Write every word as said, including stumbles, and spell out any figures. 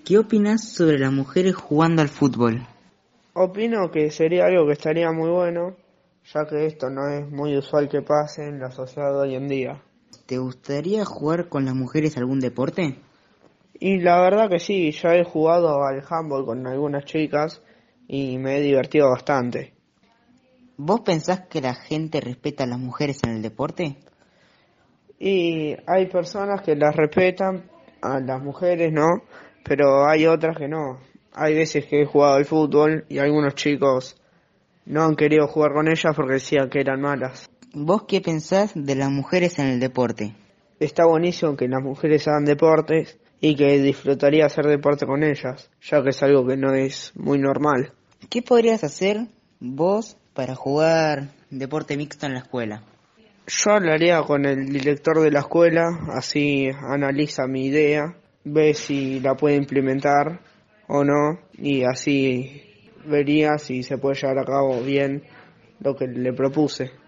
¿Qué opinas sobre las mujeres jugando al fútbol? Opino que sería algo que estaría muy bueno, ya que esto no es muy usual que pase en la sociedad de hoy en día. ¿Te gustaría jugar con las mujeres algún deporte? Y la verdad que sí, ya he jugado al handball con algunas chicas y me he divertido bastante. ¿Vos pensás que la gente respeta a las mujeres en el deporte? Y hay personas que las respetan, a las mujeres no, pero hay otras que no. Hay veces que he jugado al fútbol y algunos chicos no han querido jugar con ellas porque decían que eran malas. ¿Vos qué pensás de las mujeres en el deporte? Está buenísimo que las mujeres hagan deportes y que disfrutaría hacer deporte con ellas, ya que es algo que no es muy normal. ¿Qué podrías hacer vos para jugar deporte mixto en la escuela? Yo hablaría con el director de la escuela, así analiza mi idea, ve si la puede implementar o no, y así vería si se puede llevar a cabo bien lo que le propuse.